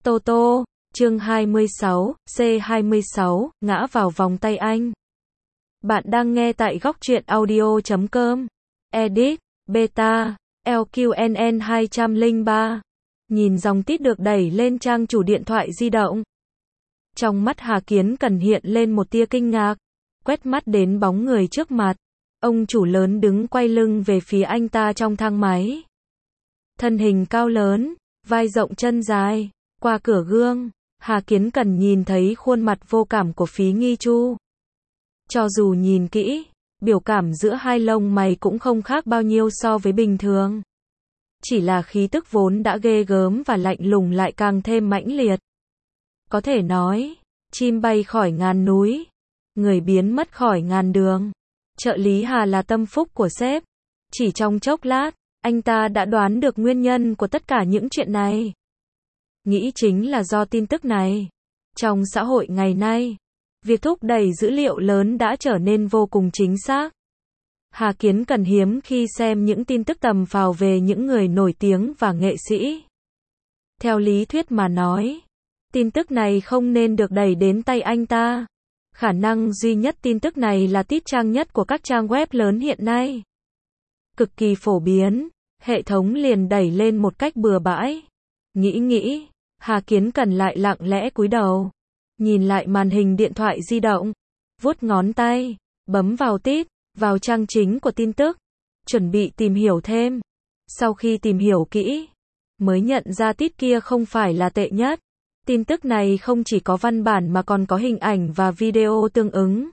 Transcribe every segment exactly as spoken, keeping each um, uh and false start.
Tô Tô, chương hai mươi sáu, C hai mươi sáu, ngã vào vòng tay anh. Bạn đang nghe tại góc truyện audio chấm com. Edit, Beta, L Q N N hai không ba. Nhìn dòng tít được đẩy lên trang chủ điện thoại di động. Trong mắt Hà Kiến Cần hiện lên một tia kinh ngạc, quét mắt đến bóng người trước mặt. Ông chủ lớn đứng quay lưng về phía anh ta trong thang máy. Thân hình cao lớn, vai rộng chân dài, qua cửa gương, Hà Kiến Cần nhìn thấy khuôn mặt vô cảm của Phí Nghi Chu. Cho dù nhìn kỹ, biểu cảm giữa hai lông mày cũng không khác bao nhiêu so với bình thường. Chỉ là khí tức vốn đã ghê gớm và lạnh lùng lại càng thêm mãnh liệt. Có thể nói, chim bay khỏi ngàn núi, người biến mất khỏi ngàn đường. Trợ lý Hà là tâm phúc của sếp. Chỉ trong chốc lát, anh ta đã đoán được nguyên nhân của tất cả những chuyện này. Nghĩ chính là do tin tức này. Trong xã hội ngày nay, việc thúc đẩy dữ liệu lớn đã trở nên vô cùng chính xác. Hà Kiến Cần hiếm khi xem những tin tức tầm phào về những người nổi tiếng và nghệ sĩ. Theo lý thuyết mà nói, tin tức này không nên được đẩy đến tay anh ta. Khả năng duy nhất tin tức này là tít trang nhất của các trang web lớn hiện nay. Cực kỳ phổ biến, hệ thống liền đẩy lên một cách bừa bãi. Nghĩ nghĩ, Hà Kiến Cần lại lặng lẽ cúi đầu, nhìn lại màn hình điện thoại di động, vuốt ngón tay, bấm vào tít, vào trang chính của tin tức, chuẩn bị tìm hiểu thêm. Sau khi tìm hiểu kỹ, mới nhận ra tít kia không phải là tệ nhất. Tin tức này không chỉ có văn bản mà còn có hình ảnh và video tương ứng.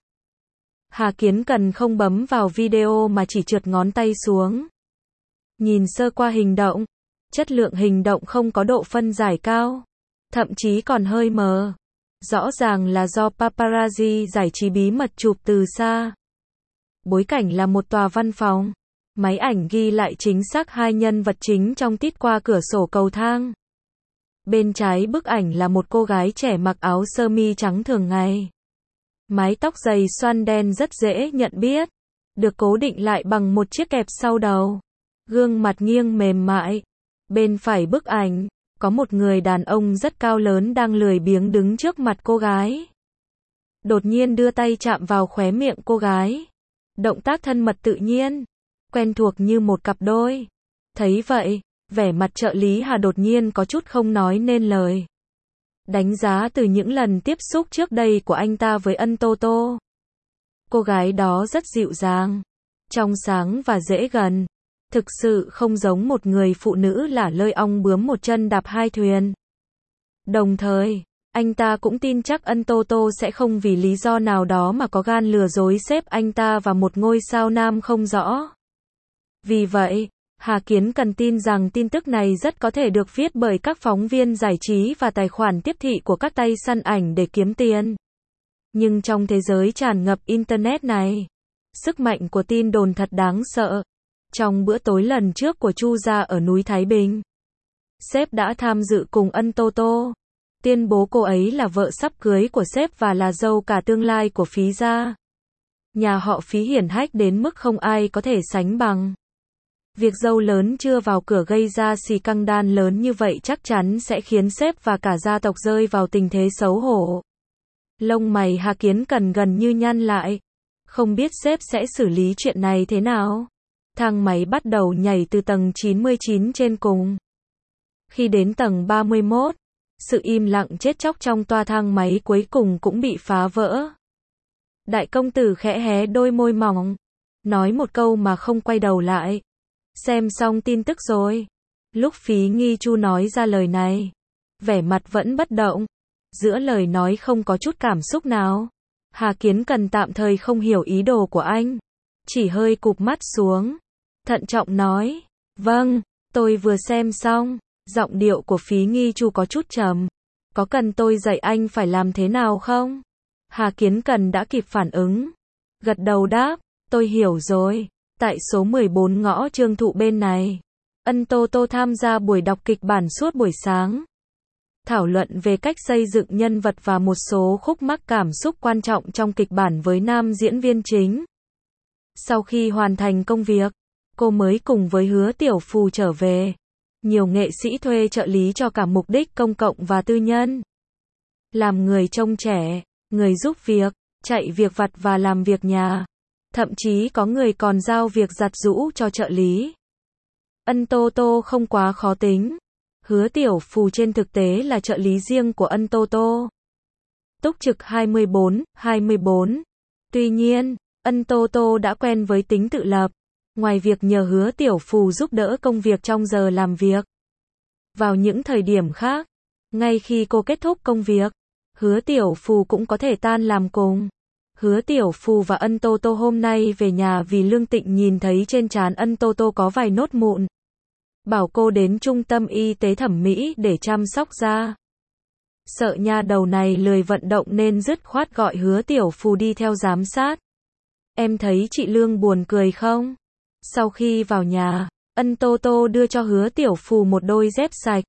Hà Kiến Cần không bấm vào video mà chỉ trượt ngón tay xuống. Nhìn sơ qua hình động, chất lượng hình động không có độ phân giải cao, thậm chí còn hơi mờ. Rõ ràng là do paparazzi giải trí bí mật chụp từ xa. Bối cảnh là một tòa văn phòng. Máy ảnh ghi lại chính xác hai nhân vật chính trong tít qua cửa sổ cầu thang. Bên trái bức ảnh là một cô gái trẻ mặc áo sơ mi trắng thường ngày. Mái tóc dày xoăn đen rất dễ nhận biết, được cố định lại bằng một chiếc kẹp sau đầu. Gương mặt nghiêng mềm mại. Bên phải bức ảnh, có một người đàn ông rất cao lớn đang lười biếng đứng trước mặt cô gái. Đột nhiên đưa tay chạm vào khóe miệng cô gái. Động tác thân mật tự nhiên, quen thuộc như một cặp đôi. Thấy vậy, vẻ mặt trợ lý Hà đột nhiên có chút không nói nên lời. Đánh giá từ những lần tiếp xúc trước đây của anh ta với Ân Tô Tô. Cô gái đó rất dịu dàng, trong sáng và dễ gần. Thực sự không giống một người phụ nữ lả lơi ong bướm một chân đạp hai thuyền. Đồng thời, anh ta cũng tin chắc Ân Tô Tô sẽ không vì lý do nào đó mà có gan lừa dối sếp anh ta và một ngôi sao nam không rõ. Vì vậy, Hà Kiến Cần tin rằng tin tức này rất có thể được viết bởi các phóng viên giải trí và tài khoản tiếp thị của các tay săn ảnh để kiếm tiền. Nhưng trong thế giới tràn ngập Internet này, sức mạnh của tin đồn thật đáng sợ. Trong bữa tối lần trước của Chu gia ở núi Thái Bình, sếp đã tham dự cùng Ân Tô Tô, tuyên bố cô ấy là vợ sắp cưới của sếp và là dâu cả tương lai của Phí gia. Nhà họ Phí hiển hách đến mức không ai có thể sánh bằng. Việc dâu lớn chưa vào cửa gây ra xì căng đan lớn như vậy chắc chắn sẽ khiến sếp và cả gia tộc rơi vào tình thế xấu hổ. Lông mày Hà Kiến Cần gần như nhăn lại. Không biết sếp sẽ xử lý chuyện này thế nào. Thang máy bắt đầu nhảy từ tầng chín mươi chín trên cùng. Khi đến tầng ba mươi mốt, sự im lặng chết chóc trong toa thang máy cuối cùng cũng bị phá vỡ. Đại công tử khẽ hé đôi môi mỏng, nói một câu mà không quay đầu lại. Xem xong tin tức rồi. Lúc Phí Nghi Chu nói ra lời này, vẻ mặt vẫn bất động, giữa lời nói không có chút cảm xúc nào. Hà Kiến Cần tạm thời không hiểu ý đồ của anh, chỉ hơi cụp mắt xuống, thận trọng nói, vâng, tôi vừa xem xong. Giọng điệu của Phí Nghi Chu có chút trầm. Có cần tôi dạy anh phải làm thế nào không? Hà Kiến Cần đã kịp phản ứng, gật đầu đáp, tôi hiểu rồi. Tại số mười bốn ngõ Trương Thụ bên này, Ân Tô Tô tham gia buổi đọc kịch bản suốt buổi sáng. Thảo luận về cách xây dựng nhân vật và một số khúc mắc cảm xúc quan trọng trong kịch bản với nam diễn viên chính. Sau khi hoàn thành công việc, cô mới cùng với Hứa Tiểu Phù trở về. Nhiều nghệ sĩ thuê trợ lý cho cả mục đích công cộng và tư nhân. Làm người trông trẻ, người giúp việc, chạy việc vặt và làm việc nhà. Thậm chí có người còn giao việc giặt giũ cho trợ lý. Ân Tô Tô không quá khó tính. Hứa Tiểu Phù trên thực tế là trợ lý riêng của Ân Tô Tô. Túc trực hai mươi bốn, hai mươi bốn. Tuy nhiên, Ân Tô Tô đã quen với tính tự lập. Ngoài việc nhờ Hứa Tiểu Phù giúp đỡ công việc trong giờ làm việc. Vào những thời điểm khác, ngay khi cô kết thúc công việc, Hứa Tiểu Phù cũng có thể tan làm cùng. Hứa Tiểu Phù và Ân Tô Tô hôm nay về nhà vì Lương Tịnh nhìn thấy trên trán Ân Tô Tô có vài nốt mụn. Bảo cô đến trung tâm y tế thẩm mỹ để chăm sóc da. Sợ nha đầu này lười vận động nên dứt khoát gọi Hứa Tiểu Phù đi theo giám sát. Em thấy chị Lương buồn cười không? Sau khi vào nhà, Ân Tô Tô đưa cho Hứa Tiểu Phù một đôi dép sạch.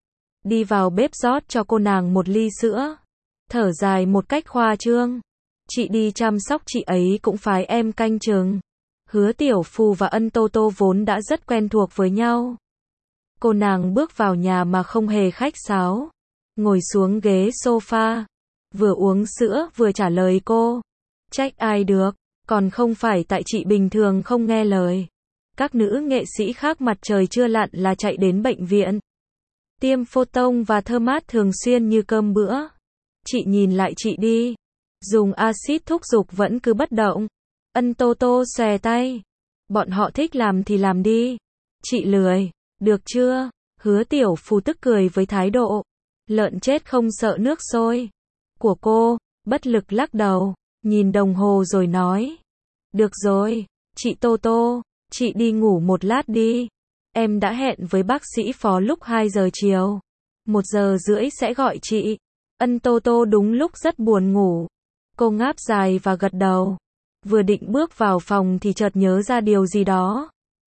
Đi vào bếp rót cho cô nàng một ly sữa. Thở dài một cách khoa trương. Chị đi chăm sóc chị ấy cũng phải em canh chừng. Hứa Tiểu Phù và Ân Tô Tô vốn đã rất quen thuộc với nhau. Cô nàng bước vào nhà mà không hề khách sáo. Ngồi xuống ghế sofa. Vừa uống sữa vừa trả lời cô. Trách ai được, còn không phải tại chị bình thường không nghe lời. Các nữ nghệ sĩ khác mặt trời chưa lặn là chạy đến bệnh viện. Tiêm photon và thơm mát thường xuyên như cơm bữa. Chị nhìn lại chị đi. Dùng axit thúc giục vẫn cứ bất động. Ân Tô Tô xòe tay. Bọn họ thích làm thì làm đi. Chị lười. Được chưa? Hứa Tiểu Phù tức cười với thái độ lợn chết không sợ nước sôi của cô, bất lực lắc đầu, nhìn đồng hồ rồi nói. Được rồi, chị Tô Tô, chị đi ngủ một lát đi. Em đã hẹn với bác sĩ phó lúc hai giờ chiều. Một giờ rưỡi sẽ gọi chị. Ân Tô Tô đúng lúc rất buồn ngủ. Cô ngáp dài và gật đầu. Vừa định bước vào phòng thì chợt nhớ ra điều gì đó.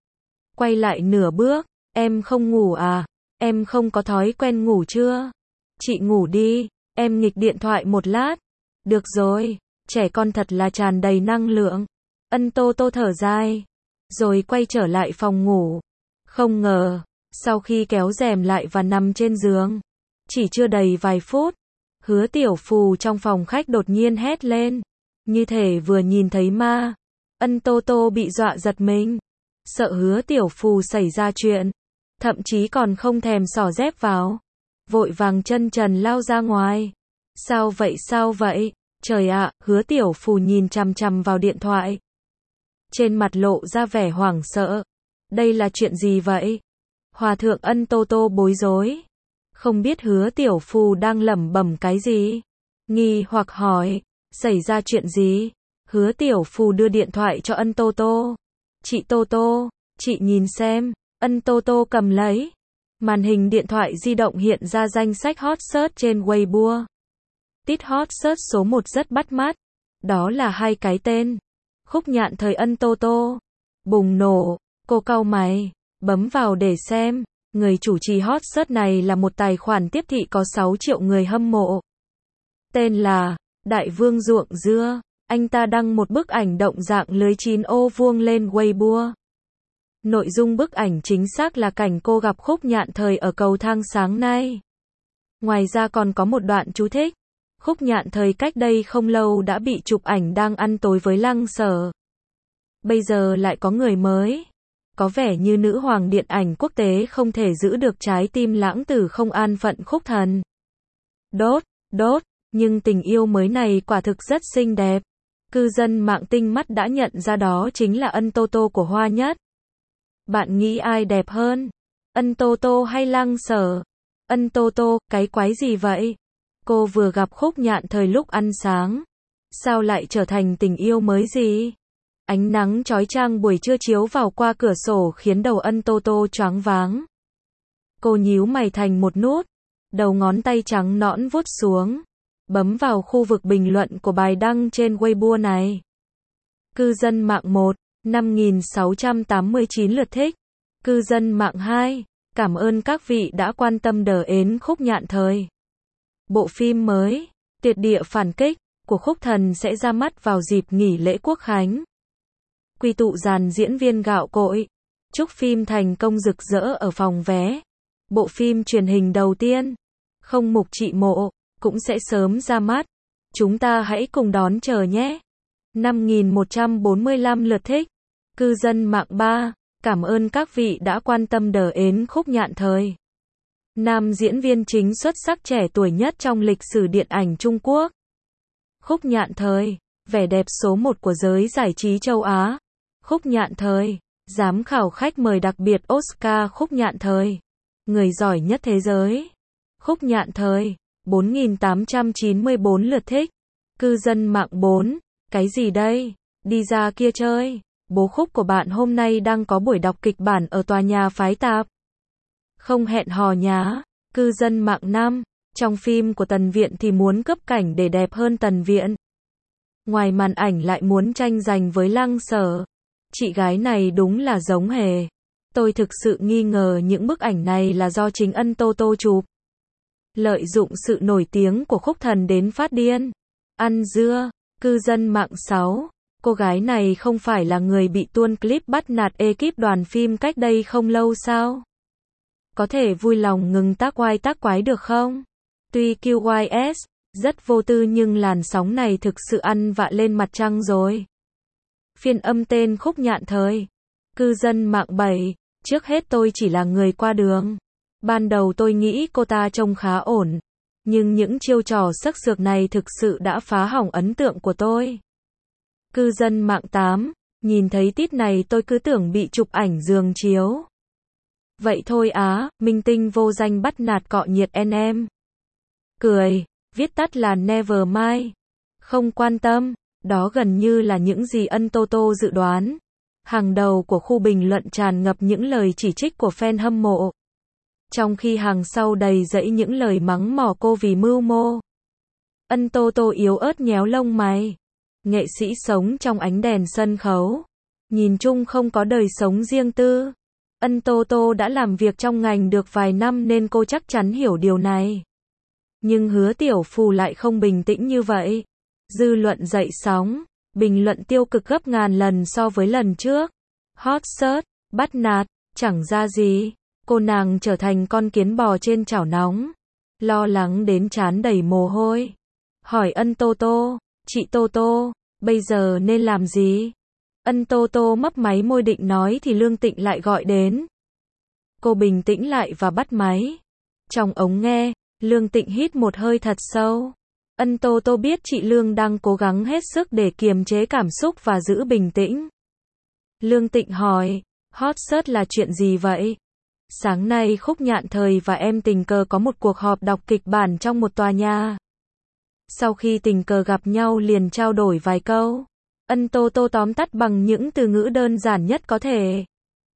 Quay lại nửa bước. Em không ngủ à? Em không có thói quen ngủ chưa? Chị ngủ đi, em nghịch điện thoại một lát. Được rồi, trẻ con thật là tràn đầy năng lượng. Ân Tô Tô thở dài, rồi quay trở lại phòng ngủ. Không ngờ, sau khi kéo rèm lại và nằm trên giường, chỉ chưa đầy vài phút, Hứa Tiểu Phù trong phòng khách đột nhiên hét lên, như thể vừa nhìn thấy ma. Ân Tô Tô bị dọa giật mình, sợ Hứa Tiểu Phù xảy ra chuyện, thậm chí còn không thèm xỏ dép vào, vội vàng chân trần lao ra ngoài. Sao vậy sao vậy? Trời ạ, Hứa Tiểu Phù nhìn chằm chằm vào điện thoại. Trên mặt lộ ra vẻ hoảng sợ. Đây là chuyện gì vậy? Hòa thượng Ân Tô Tô bối rối. Không biết Hứa Tiểu Phù đang lẩm bẩm cái gì. Nghi hoặc hỏi, xảy ra chuyện gì? Hứa Tiểu Phù đưa điện thoại cho Ân Tô Tô. Chị Tô Tô, chị nhìn xem. Ân Tô Tô cầm lấy. Màn hình điện thoại di động hiện ra danh sách hot search trên Weibo. Tít hot search số một rất bắt mắt. Đó là hai cái tên. Khúc Nhạn thời Ân Tô Tô. Bùng nổ, cô cau mày, bấm vào để xem. Người chủ trì hot search này là một tài khoản tiếp thị có sáu triệu người hâm mộ. Tên là Đại Vương Ruộng Dưa. Anh ta đăng một bức ảnh động dạng lưới chín ô vuông lên Weibo. Nội dung bức ảnh chính xác là cảnh cô gặp Khúc Nhạn thời ở cầu thang sáng nay. Ngoài ra còn có một đoạn chú thích. Khúc Nhạn thời cách đây không lâu đã bị chụp ảnh đang ăn tối với Lăng Sở. Bây giờ lại có người mới. Có vẻ như nữ hoàng điện ảnh quốc tế không thể giữ được trái tim lãng tử không an phận Khúc Thần. Đốt, đốt, nhưng tình yêu mới này quả thực rất xinh đẹp. Cư dân mạng tinh mắt đã nhận ra đó chính là Ân Tô Tô của Hoa Nhất. Bạn nghĩ ai đẹp hơn? Ân Tô Tô hay Lăng Sở? Ân Tô Tô, cái quái gì vậy? Cô vừa gặp Khúc Nhạn thời lúc ăn sáng. Sao lại trở thành tình yêu mới gì? Ánh nắng chói chang buổi trưa chiếu vào qua cửa sổ khiến đầu Ân Tô Tô choáng váng. Cô nhíu mày thành một nút. Đầu ngón tay trắng nõn vuốt xuống. Bấm vào khu vực bình luận của bài đăng trên Weibo này. Cư dân mạng một, năm nghìn sáu trăm tám mươi chín lượt thích. Cư dân mạng hai, cảm ơn các vị đã quan tâm đờ ến Khúc Nhạn thời. Bộ phim mới, Tuyệt địa phản kích, của Khúc Thần sẽ ra mắt vào dịp nghỉ lễ Quốc khánh. Quy tụ dàn diễn viên gạo cội. Chúc phim thành công rực rỡ ở phòng vé. Bộ phim truyền hình đầu tiên, Không Mục Chị Mộ, cũng sẽ sớm ra mắt. Chúng ta hãy cùng đón chờ nhé. năm nghìn một trăm bốn mươi lăm lượt thích. Cư dân mạng ba, cảm ơn các vị đã quan tâm đờ ến Khúc Nhạn Thời. Nam diễn viên chính xuất sắc trẻ tuổi nhất trong lịch sử điện ảnh Trung Quốc. Khúc Nhạn Thời, vẻ đẹp số một của giới giải trí châu Á. Khúc Nhạn Thời, giám khảo khách mời đặc biệt Oscar Khúc Nhạn Thời, người giỏi nhất thế giới. Khúc Nhạn Thời, bốn nghìn tám trăm chín mươi bốn lượt thích. Cư dân mạng bốn, cái gì đây? Đi ra kia chơi. Bố Khúc của bạn hôm nay đang có buổi đọc kịch bản ở tòa nhà phái tạp. Không hẹn hò nhá. Cư dân mạng năm, trong phim của Tần Viện thì muốn cấp cảnh để đẹp hơn Tần Viện. Ngoài màn ảnh lại muốn tranh giành với Lăng Sở. Chị gái này đúng là giống hề. Tôi thực sự nghi ngờ những bức ảnh này là do chính Ân Tô Tô chụp. Lợi dụng sự nổi tiếng của Khúc Thần đến phát điên. Ăn dưa. Cư dân mạng sáu, cô gái này không phải là người bị tuôn clip bắt nạt ekip đoàn phim cách đây không lâu sao? Có thể vui lòng ngừng tác oai tác quái được không? Tuy quy ét rất vô tư nhưng làn sóng này thực sự ăn vạ lên mặt trăng rồi. Phiên âm tên Khúc Nhạn Thời. Cư dân mạng bảy, trước hết tôi chỉ là người qua đường. Ban đầu tôi nghĩ cô ta trông khá ổn. Nhưng những chiêu trò sắc sược này thực sự đã phá hỏng ấn tượng của tôi. Cư dân mạng tám, nhìn thấy tít này tôi cứ tưởng bị chụp ảnh giường chiếu. Vậy thôi á, minh tinh vô danh bắt nạt cọ nhiệt en em. Cười, viết tắt là never mind. Không quan tâm, đó gần như là những gì Ân Tô Tô dự đoán. Hàng đầu của khu bình luận tràn ngập những lời chỉ trích của fan hâm mộ. Trong khi hàng sau đầy dẫy những lời mắng mỏ cô vì mưu mô. Ân Tô Tô yếu ớt nhéo lông mày. Nghệ sĩ sống trong ánh đèn sân khấu. Nhìn chung không có đời sống riêng tư. Ân Tô Tô đã làm việc trong ngành được vài năm nên cô chắc chắn hiểu điều này. Nhưng Hứa Tiểu Phù lại không bình tĩnh như vậy. Dư luận dậy sóng. Bình luận tiêu cực gấp ngàn lần so với lần trước. Hot search, bắt nạt, chẳng ra gì. Cô nàng trở thành con kiến bò trên chảo nóng. Lo lắng đến trán đầy mồ hôi. Hỏi Ân Tô Tô, chị Tô Tô, bây giờ nên làm gì? Ân Tô Tô mấp máy môi định nói thì Lương Tịnh lại gọi đến. Cô bình tĩnh lại và bắt máy. Trong ống nghe, Lương Tịnh hít một hơi thật sâu. Ân Tô Tô biết chị Lương đang cố gắng hết sức để kiềm chế cảm xúc và giữ bình tĩnh. Lương Tịnh hỏi, hot search là chuyện gì vậy? Sáng nay Khúc Nhạn Thời và em tình cờ có một cuộc họp đọc kịch bản trong một tòa nhà. Sau khi tình cờ gặp nhau liền trao đổi vài câu. Ân Tô Tô tóm tắt bằng những từ ngữ đơn giản nhất có thể.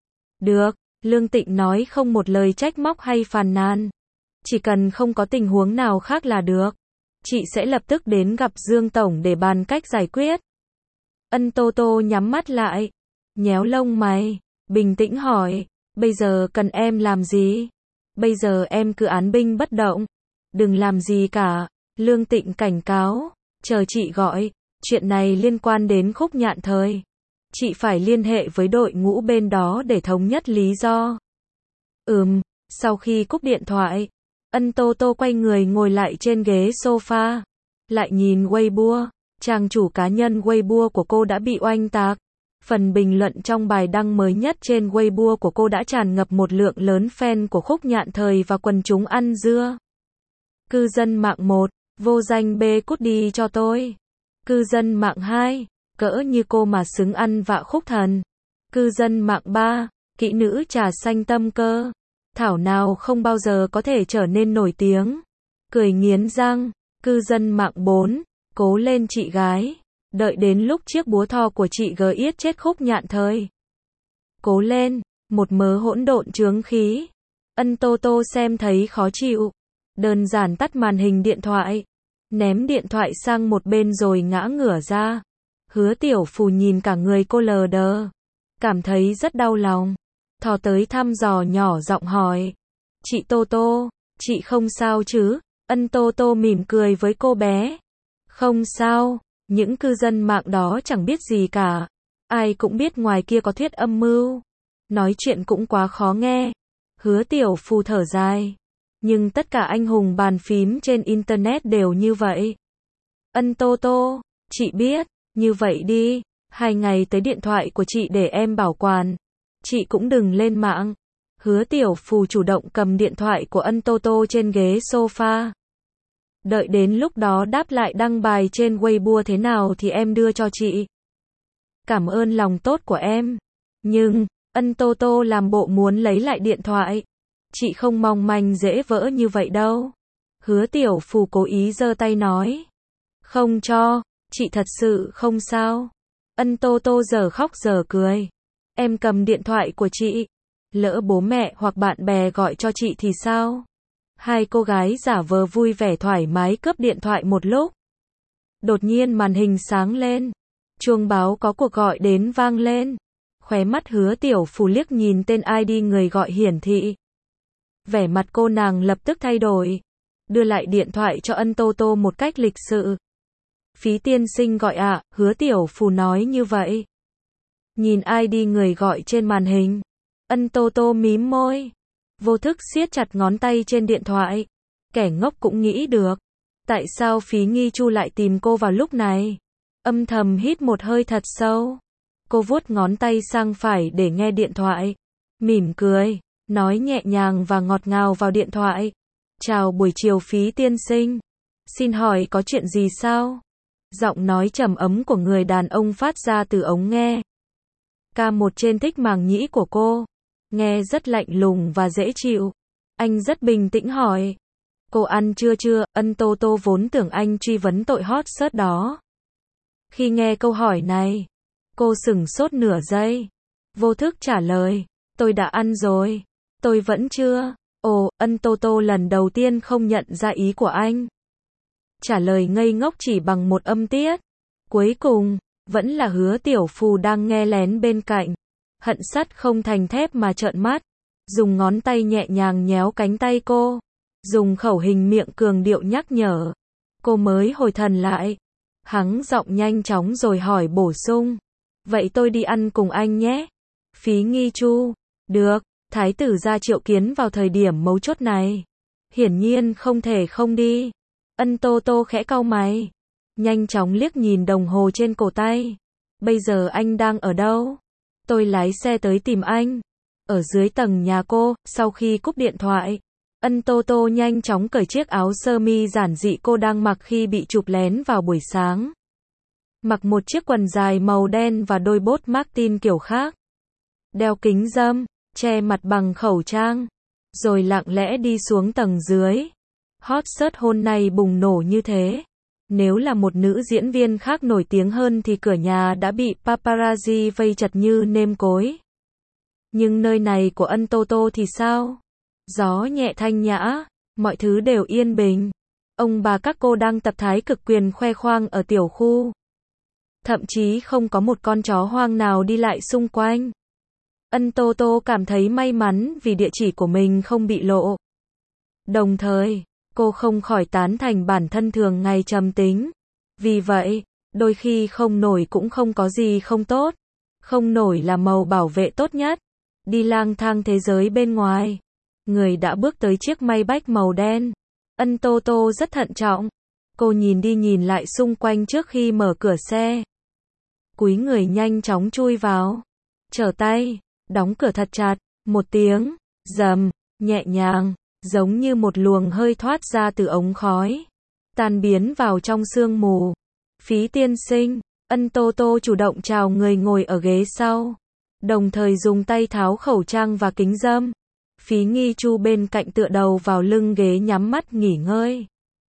Được, Lương Tịnh nói không một lời trách móc hay phàn nàn. Chỉ cần không có tình huống nào khác là được. Chị sẽ lập tức đến gặp Dương Tổng để bàn cách giải quyết. Ân Tô Tô nhắm mắt lại. Nhéo lông mày. Bình tĩnh hỏi. Bây giờ cần em làm gì? Bây giờ em cứ án binh bất động. Đừng làm gì cả. Lương Tịnh cảnh cáo. Chờ chị gọi. Chuyện này liên quan đến Khúc Nhạn Thời. Chị phải liên hệ với đội ngũ bên đó để thống nhất lý do. Ừm, sau khi cúp điện thoại, Ân Tô Tô quay người ngồi lại trên ghế sofa. Lại nhìn Weibo, trang chủ cá nhân Weibo của cô đã bị oanh tạc. Phần bình luận trong bài đăng mới nhất trên Weibo của cô đã tràn ngập một lượng lớn fan của Khúc Nhạn Thời và quần chúng ăn dưa. Cư dân mạng một, vô danh bê cút đi cho tôi. Cư dân mạng hai, cỡ như cô mà xứng ăn vạ Khúc Thần. Cư dân mạng ba, kỹ nữ trà xanh tâm cơ. Thảo nào không bao giờ có thể trở nên nổi tiếng. Cười nghiến răng. Cư dân mạng bốn, cố lên chị gái. Đợi đến lúc chiếc búa thò của chị gờ yết chết Khúc Nhạn Thời. Cố lên, một mớ hỗn độn chướng khí. Ân Tô Tô xem thấy khó chịu. Đơn giản tắt màn hình điện thoại. Ném điện thoại sang một bên rồi ngã ngửa ra. Hứa Tiểu Phù nhìn cả người cô lờ đờ. Cảm thấy rất đau lòng. Thò tới thăm dò nhỏ giọng hỏi. Chị Tô Tô, chị không sao chứ? Ân Tô Tô mỉm cười với cô bé. Không sao, những cư dân mạng đó chẳng biết gì cả. Ai cũng biết ngoài kia có thuyết âm mưu. Nói chuyện cũng quá khó nghe. Hứa Tiểu Phù thở dài. Nhưng tất cả anh hùng bàn phím trên Internet đều như vậy. Ân Tô Tô, chị biết, như vậy đi, hai ngày tới điện thoại của chị để em bảo quản. Chị cũng đừng lên mạng. Hứa Tiểu Phù chủ động cầm điện thoại của Ân Tô Tô trên ghế sofa. Đợi đến lúc đó đáp lại đăng bài trên Weibo thế nào thì em đưa cho chị. Cảm ơn lòng tốt của em. Nhưng, Ân Tô Tô làm bộ muốn lấy lại điện thoại. Chị không mong manh dễ vỡ như vậy đâu. Hứa Tiểu Phù cố ý giơ tay nói. Không cho, chị thật sự không sao. Ân Tô Tô giờ khóc giờ cười. Em cầm điện thoại của chị. Lỡ bố mẹ hoặc bạn bè gọi cho chị thì sao? Hai cô gái giả vờ vui vẻ thoải mái cướp điện thoại một lúc. Đột nhiên màn hình sáng lên. Chuông báo có cuộc gọi đến vang lên. Khóe mắt Hứa Tiểu Phù liếc nhìn tên i đê người gọi hiển thị. Vẻ mặt cô nàng lập tức thay đổi. Đưa lại điện thoại cho Ân Tô Tô một cách lịch sự. Phí tiên sinh gọi ạ, à, Hứa Tiểu Phù nói như vậy. Nhìn i đê người gọi trên màn hình. Ân Tô Tô mím môi. Vô thức siết chặt ngón tay trên điện thoại. Kẻ ngốc cũng nghĩ được. Tại sao Phí Nghi Chu lại tìm cô vào lúc này? Âm thầm hít một hơi thật sâu. Cô vuốt ngón tay sang phải để nghe điện thoại. Mỉm cười, nói nhẹ nhàng và ngọt ngào vào điện thoại. Chào buổi chiều Phí tiên sinh. Xin hỏi có chuyện gì sao? Giọng nói trầm ấm của người đàn ông phát ra từ ống nghe. Ca một trên thích màng nhĩ của cô. Nghe rất lạnh lùng và dễ chịu. Anh rất bình tĩnh hỏi. Cô ăn chưa chưa? Ân Tô Tô vốn tưởng anh truy vấn tội hot search đó. Khi nghe câu hỏi này, cô sửng sốt nửa giây. Vô thức trả lời. Tôi đã ăn rồi. Tôi vẫn chưa. Ồ, Ân Tô Tô lần đầu tiên không nhận ra ý của anh. Trả lời ngây ngốc chỉ bằng một âm tiết. Cuối cùng, vẫn là Hứa Tiểu Phù đang nghe lén bên cạnh. Hận sắt không thành thép mà trợn mắt. Dùng ngón tay nhẹ nhàng nhéo cánh tay cô. Dùng khẩu hình miệng cường điệu nhắc nhở. Cô mới hồi thần lại. Hắng giọng nhanh chóng rồi hỏi bổ sung. Vậy tôi đi ăn cùng anh nhé. Phí Nghi Chu. Được, thái tử ra triệu kiến vào thời điểm mấu chốt này. Hiển nhiên không thể không đi. Ân Tô Tô khẽ cau mày. Nhanh chóng liếc nhìn đồng hồ trên cổ tay. Bây giờ anh đang ở đâu? Tôi lái xe tới tìm anh. Ở dưới tầng nhà cô. Sau khi cúp điện thoại, Ân Tô Tô nhanh chóng cởi chiếc áo sơ mi giản dị cô đang mặc khi bị chụp lén vào buổi sáng. Mặc một chiếc quần dài màu đen và đôi bốt Martin kiểu khác. Đeo kính râm, che mặt bằng khẩu trang. Rồi lặng lẽ đi xuống tầng dưới. Hot search hôm nay bùng nổ như thế. Nếu là một nữ diễn viên khác nổi tiếng hơn thì cửa nhà đã bị paparazzi vây chật như nêm cối. Nhưng nơi này của Ân Tô Tô thì sao? Gió nhẹ thanh nhã, mọi thứ đều yên bình. Ông bà các cô đang tập thái cực quyền khoe khoang ở tiểu khu. Thậm chí không có một con chó hoang nào đi lại xung quanh. Ân Tô Tô cảm thấy may mắn vì địa chỉ của mình không bị lộ. Đồng thời, cô không khỏi tán thành bản thân thường ngày trầm tính. Vì vậy, đôi khi không nổi cũng không có gì không tốt. Không nổi là màu bảo vệ tốt nhất. Đi lang thang thế giới bên ngoài. Người đã bước tới chiếc Maybach màu đen. Ân Tô Tô rất thận trọng. Cô nhìn đi nhìn lại xung quanh trước khi mở cửa xe. Cúi người nhanh chóng chui vào. Trở tay, đóng cửa thật chặt. Một tiếng, rầm, nhẹ nhàng, giống như một luồng hơi thoát ra từ ống khói. Tan biến vào trong sương mù. Phí tiên sinh, Ân Tô Tô chủ động chào người ngồi ở ghế sau. Đồng thời dùng tay tháo khẩu trang và kính râm. Phí Nghi Chu bên cạnh tựa đầu vào lưng ghế nhắm mắt nghỉ ngơi.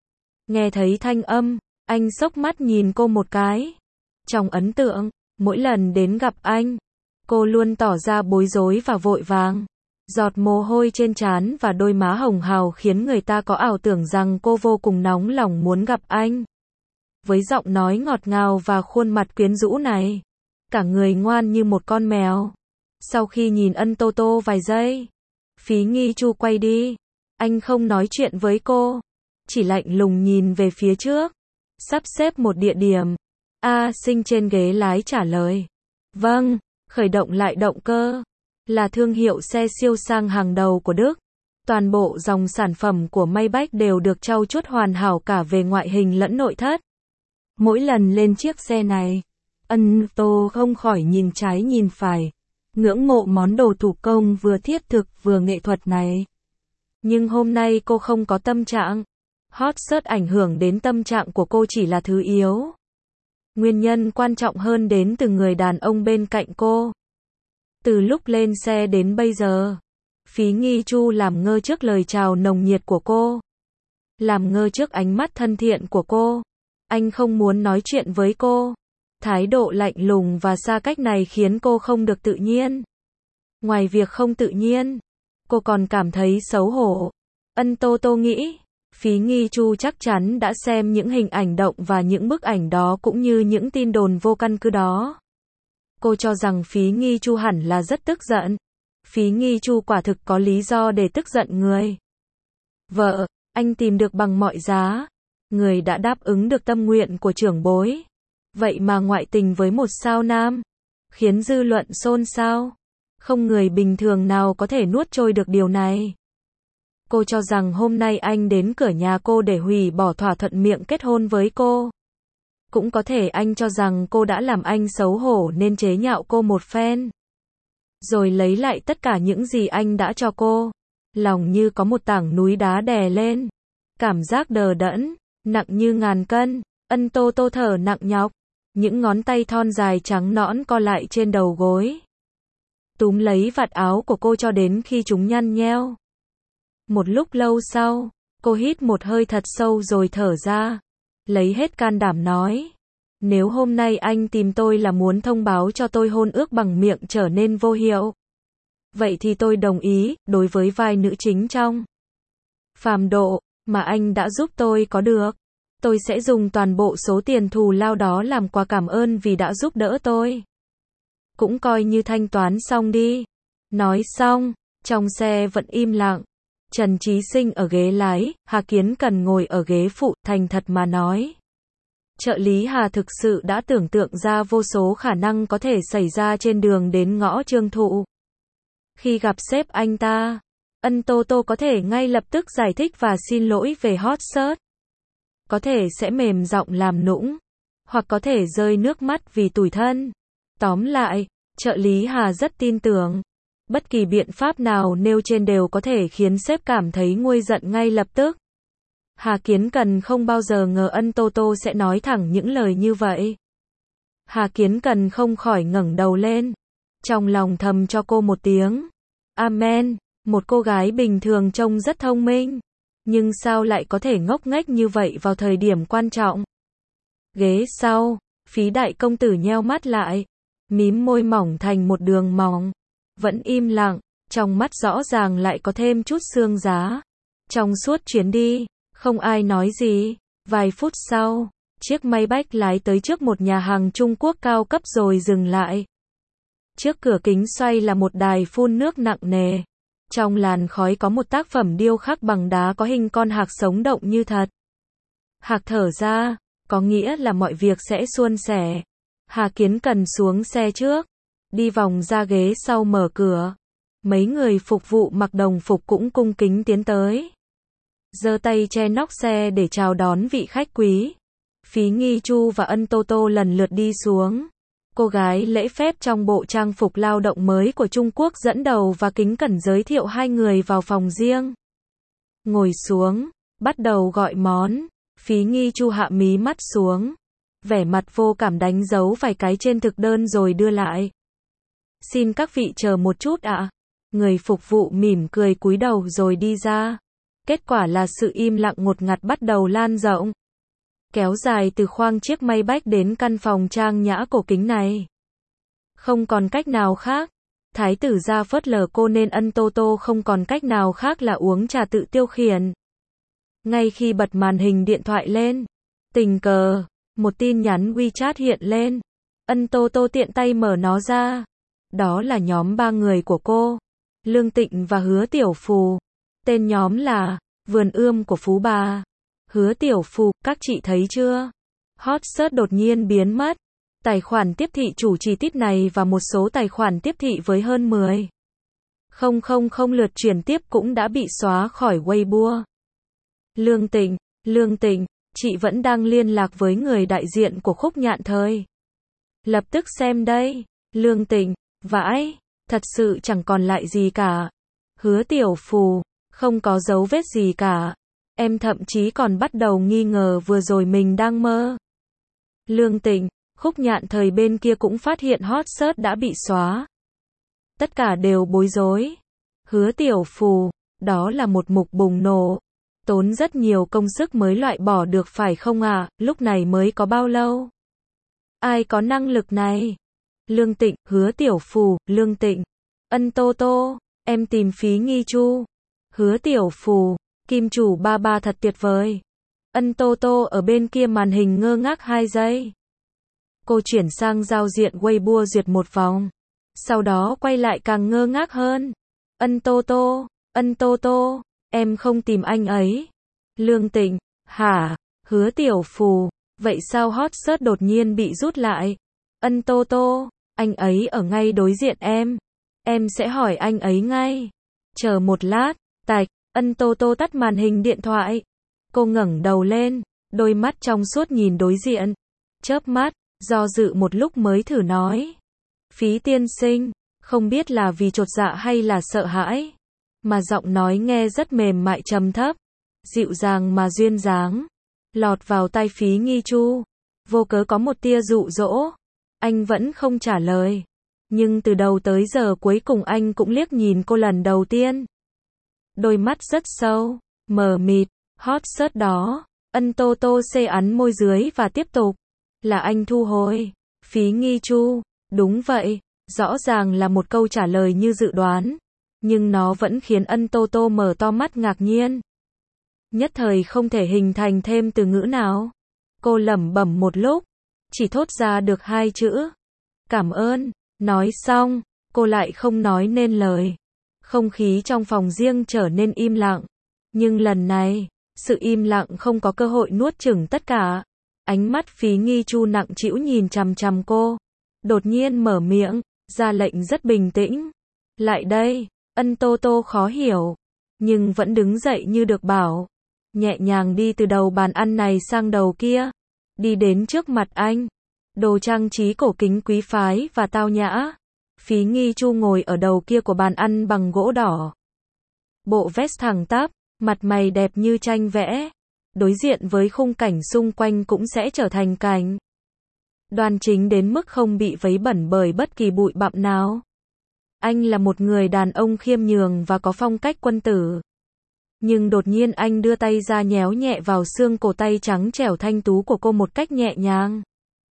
Nghe thấy thanh âm, anh sốc mắt nhìn cô một cái. Trong ấn tượng, mỗi lần đến gặp anh, cô luôn tỏ ra bối rối và vội vàng. Giọt mồ hôi trên trán và đôi má hồng hào khiến người ta có ảo tưởng rằng cô vô cùng nóng lòng muốn gặp anh. Với giọng nói ngọt ngào và khuôn mặt quyến rũ này, cả người ngoan như một con mèo. Sau khi nhìn Ân Tô Tô vài giây, Phí Nghi Chu quay đi. Anh không nói chuyện với cô, chỉ lạnh lùng nhìn về phía trước. Sắp xếp một địa điểm. A Sinh trên ghế lái trả lời. Vâng, khởi động lại động cơ. là thương hiệu xe siêu sang hàng đầu của Đức. Toàn bộ dòng sản phẩm của Maybach đều được trau chuốt hoàn hảo cả về ngoại hình lẫn nội thất. Mỗi lần lên chiếc xe này, ân tô không khỏi nhìn trái nhìn phải, ngưỡng mộ món đồ thủ công vừa thiết thực vừa nghệ thuật này. Nhưng hôm nay cô không có tâm trạng. Hot search ảnh hưởng đến tâm trạng của cô chỉ là thứ yếu. Nguyên nhân quan trọng hơn đến từ người đàn ông bên cạnh cô. Từ lúc lên xe đến bây giờ, Phí Nghi Chu làm ngơ trước lời chào nồng nhiệt của cô. Làm ngơ trước ánh mắt thân thiện của cô. Anh không muốn nói chuyện với cô. Thái độ lạnh lùng và xa cách này khiến cô không được tự nhiên. Ngoài việc không tự nhiên, cô còn cảm thấy xấu hổ. Ân Tô Tô nghĩ, Phí Nghi Chu chắc chắn đã xem những hình ảnh động và những bức ảnh đó cũng như những tin đồn vô căn cứ đó. Cô cho rằng Phí Nghi Chu hẳn là rất tức giận. Phí Nghi Chu quả thực có lý do để tức giận người. Vợ, anh tìm được bằng mọi giá. Người đã đáp ứng được tâm nguyện của trưởng bối. Vậy mà ngoại tình với một sao nam. Khiến dư luận xôn xao. Không người bình thường nào có thể nuốt trôi được điều này. Cô cho rằng hôm nay anh đến cửa nhà cô để hủy bỏ thỏa thuận miệng kết hôn với cô. Cũng có thể anh cho rằng cô đã làm anh xấu hổ nên chế nhạo cô một phen. Rồi lấy lại tất cả những gì anh đã cho cô. Lòng như có một tảng núi đá đè lên. Cảm giác đờ đẫn, nặng như ngàn cân. Ân Tô Tô thở nặng nhọc. Những ngón tay thon dài trắng nõn co lại trên đầu gối. Túm lấy vạt áo của cô cho đến khi chúng nhăn nheo. Một lúc lâu sau, cô hít một hơi thật sâu rồi thở ra. Lấy hết can đảm nói. Nếu hôm nay anh tìm tôi là muốn thông báo cho tôi hôn ước bằng miệng trở nên vô hiệu. Vậy thì tôi đồng ý, đối với vai nữ chính trong Phàm Độ, mà anh đã giúp tôi có được. Tôi sẽ dùng toàn bộ số tiền thù lao đó làm quà cảm ơn vì đã giúp đỡ tôi. Cũng coi như thanh toán xong đi. Nói xong, trong xe vẫn im lặng. Trần Trí Sinh ở ghế lái, Hà Kiến Cần ngồi ở ghế phụ, thành thật mà nói. Trợ lý Hà thực sự đã tưởng tượng ra vô số khả năng có thể xảy ra trên đường đến ngõ Trương Thụ. Khi gặp sếp anh ta, Ân Tô Tô có thể ngay lập tức giải thích và xin lỗi về hot search. Có thể sẽ mềm giọng làm nũng, hoặc có thể rơi nước mắt vì tủi thân. Tóm lại, trợ lý Hà rất tin tưởng. Bất kỳ biện pháp nào nêu trên đều có thể khiến sếp cảm thấy nguôi giận ngay lập tức. Hà Kiến Cần không bao giờ ngờ Ân Tô Tô sẽ nói thẳng những lời như vậy. Hà Kiến Cần không khỏi ngẩng đầu lên. Trong lòng thầm cho cô một tiếng. Amen, một cô gái bình thường trông rất thông minh. Nhưng sao lại có thể ngốc nghếch như vậy vào thời điểm quan trọng. Ghế sau, Phí đại công tử nheo mắt lại. Mím môi mỏng thành một đường mỏng. Vẫn im lặng, trong mắt rõ ràng lại có thêm chút sương giá. Trong suốt chuyến đi, không ai nói gì. Vài phút sau, chiếc Maybach lái tới trước một nhà hàng Trung Quốc cao cấp rồi dừng lại. Trước cửa kính xoay là một đài phun nước nặng nề. Trong làn khói có một tác phẩm điêu khắc bằng đá có hình con hạc sống động như thật. Hạc thở ra, có nghĩa là mọi việc sẽ suôn sẻ. Hà Kiến Cần xuống xe trước, đi vòng ra ghế sau mở cửa. Mấy người phục vụ mặc đồng phục cũng cung kính tiến tới. Giơ tay che nóc xe để chào đón vị khách quý. Phí Nghi Chu và Ân Tô Tô lần lượt đi xuống. Cô gái lễ phép trong bộ trang phục lao động mới của Trung Quốc dẫn đầu và kính cẩn giới thiệu hai người vào phòng riêng. Ngồi xuống, bắt đầu gọi món. Phí Nghi Chu hạ mí mắt xuống. Vẻ mặt vô cảm đánh dấu vài cái trên thực đơn rồi đưa lại. Xin các vị chờ một chút ạ. À. Người phục vụ mỉm cười cúi đầu rồi đi ra. Kết quả là sự im lặng ngột ngạt bắt đầu lan rộng. Kéo dài từ khoang chiếc Maybach đến căn phòng trang nhã cổ kính này. Không còn cách nào khác. Thái tử gia phớt lờ cô nên Ân Tô Tô không còn cách nào khác là uống trà tự tiêu khiển. Ngay khi bật màn hình điện thoại lên, tình cờ, một tin nhắn WeChat hiện lên. Ân Tô Tô tiện tay mở nó ra. Đó là nhóm ba người của cô. Lương Tịnh và Hứa Tiểu Phù. Tên nhóm là Vườn Ươm của Phú Bà. Hứa Tiểu Phù, các chị thấy chưa? Hot search đột nhiên biến mất. Tài khoản tiếp thị chủ chi tiết này và một số tài khoản tiếp thị với hơn mười Không không không lượt chuyển tiếp cũng đã bị xóa khỏi Weibo. Lương Tịnh, Lương Tịnh, chị vẫn đang liên lạc với người đại diện của Khúc Nhạn Thời. Lập tức xem đây. Lương Tịnh, vãi, thật sự chẳng còn lại gì cả. Hứa Tiểu Phù, không có dấu vết gì cả. Em thậm chí còn bắt đầu nghi ngờ vừa rồi mình đang mơ. Lương Tịnh, Khúc Nhạn Thời bên kia cũng phát hiện hot search đã bị xóa. Tất cả đều bối rối. Hứa Tiểu Phù, đó là một mục bùng nổ. Tốn rất nhiều công sức mới loại bỏ được phải không à, lúc này mới có bao lâu? Ai có năng lực này? Lương Tịnh, Hứa Tiểu Phù, Lương Tịnh. Ân Tô Tô, em tìm Phí Nghi Chu. Hứa Tiểu Phù, Kim chủ ba ba thật tuyệt vời. Ân Tô Tô ở bên kia màn hình ngơ ngác hai giây. Cô chuyển sang giao diện Weibo duyệt một vòng. Sau đó quay lại càng ngơ ngác hơn. Ân Tô Tô, Ân Tô Tô, em không tìm anh ấy. Lương Tịnh, hả? Hứa Tiểu Phù, vậy sao hot search đột nhiên bị rút lại? Ân Tô Tô, anh ấy ở ngay đối diện em. Em sẽ hỏi anh ấy ngay. Chờ một lát, tạch, Ân Tô Tô tắt màn hình điện thoại. Cô ngẩng đầu lên, đôi mắt trong suốt nhìn đối diện. Chớp mắt, do dự một lúc mới thử nói. Phí tiên sinh, không biết là vì chột dạ hay là sợ hãi, mà giọng nói nghe rất mềm mại trầm thấp, dịu dàng mà duyên dáng, lọt vào tai Phí Nghi Chu. Vô cớ có một tia dụ dỗ. Anh vẫn không trả lời. Nhưng từ đầu tới giờ cuối cùng anh cũng liếc nhìn cô lần đầu tiên. Đôi mắt rất sâu, mờ mịt, hot search đó. Ân Tô Tô xê ắn môi dưới và tiếp tục. Là anh thu hồi. Phí Nghi Chu, đúng vậy, rõ ràng là một câu trả lời như dự đoán. Nhưng nó vẫn khiến Ân Tô Tô mở to mắt ngạc nhiên. Nhất thời không thể hình thành thêm từ ngữ nào. Cô lẩm bẩm một lúc, chỉ thốt ra được hai chữ. Cảm ơn. Nói xong, cô lại không nói nên lời. Không khí trong phòng riêng trở nên im lặng. Nhưng lần này, sự im lặng không có cơ hội nuốt chửng tất cả. Ánh mắt Phí Nghi Chu nặng trĩu nhìn chằm chằm cô. Đột nhiên mở miệng, ra lệnh rất bình tĩnh. Lại đây. Ân Tô Tô khó hiểu, nhưng vẫn đứng dậy như được bảo. Nhẹ nhàng đi từ đầu bàn ăn này sang đầu kia. Đi đến trước mặt anh. Đồ trang trí cổ kính quý phái và tao nhã. Phí Nghi Chu ngồi ở đầu kia của bàn ăn bằng gỗ đỏ. Bộ vest thẳng tắp, mặt mày đẹp như tranh vẽ. Đối diện với khung cảnh xung quanh cũng sẽ trở thành cảnh đoan chính đến mức không bị vấy bẩn bởi bất kỳ bụi bặm nào. Anh là một người đàn ông khiêm nhường và có phong cách quân tử. Nhưng đột nhiên anh đưa tay ra nhéo nhẹ vào xương cổ tay trắng trẻo thanh tú của cô một cách nhẹ nhàng.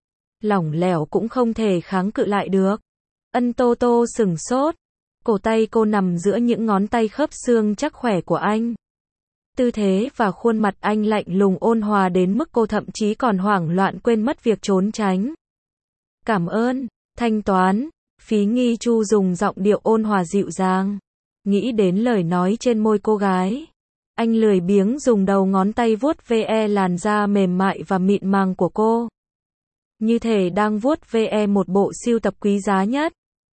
Lỏng lẻo cũng không thể kháng cự lại được. Ân Tô Tô sửng sốt. Cổ tay cô nằm giữa những ngón tay khớp xương chắc khỏe của anh. Tư thế và khuôn mặt anh lạnh lùng ôn hòa đến mức cô thậm chí còn hoảng loạn quên mất việc trốn tránh. Cảm ơn, thanh toán. Phí Nghi Chu dùng giọng điệu ôn hòa dịu dàng. Nghĩ đến lời nói trên môi cô gái. Anh lười biếng dùng đầu ngón tay vuốt ve làn da mềm mại và mịn màng của cô. Như thể đang vuốt ve một bộ sưu tập quý giá nhất.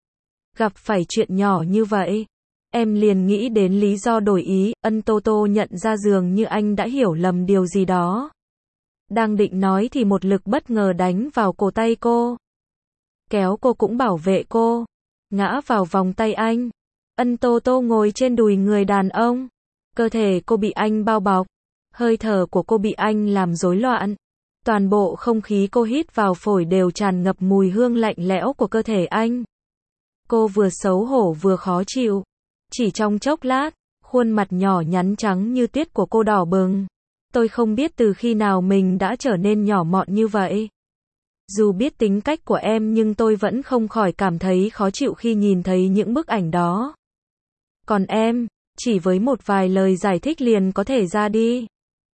Gặp phải chuyện nhỏ như vậy, em liền nghĩ đến lý do đổi ý. Ân Tô Tô nhận ra dường như anh đã hiểu lầm điều gì đó. Đang định nói thì một lực bất ngờ đánh vào cổ tay cô. Kéo cô cũng bảo vệ cô. Ngã vào vòng tay anh. Ân Tô Tô ngồi trên đùi người đàn ông. Cơ thể cô bị anh bao bọc. Hơi thở của cô bị anh làm rối loạn. Toàn bộ không khí cô hít vào phổi đều tràn ngập mùi hương lạnh lẽo của cơ thể anh. Cô vừa xấu hổ vừa khó chịu. Chỉ trong chốc lát, khuôn mặt nhỏ nhắn trắng như tuyết của cô đỏ bừng. Tôi không biết từ khi nào mình đã trở nên nhỏ mọn như vậy. Dù biết tính cách của em nhưng tôi vẫn không khỏi cảm thấy khó chịu khi nhìn thấy những bức ảnh đó. Còn em, chỉ với một vài lời giải thích liền có thể ra đi.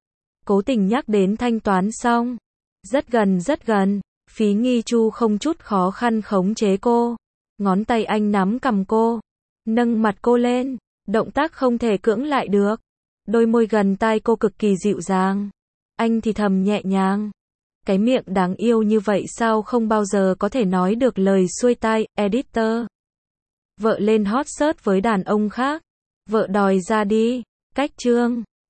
Cố tình nhắc đến thanh toán xong. Rất gần rất gần. Phí Nghi Chu không chút khó khăn khống chế cô. Ngón tay anh nắm cằm cô. Nâng mặt cô lên. Động tác không thể cưỡng lại được. Đôi môi gần tai cô cực kỳ dịu dàng. Anh thì thầm nhẹ nhàng. Cái miệng đáng yêu như vậy sao không bao giờ có thể nói được lời xuôi tai, editor. Vợ lên hot search với đàn ông khác. Vợ đòi ra đi. Cách chương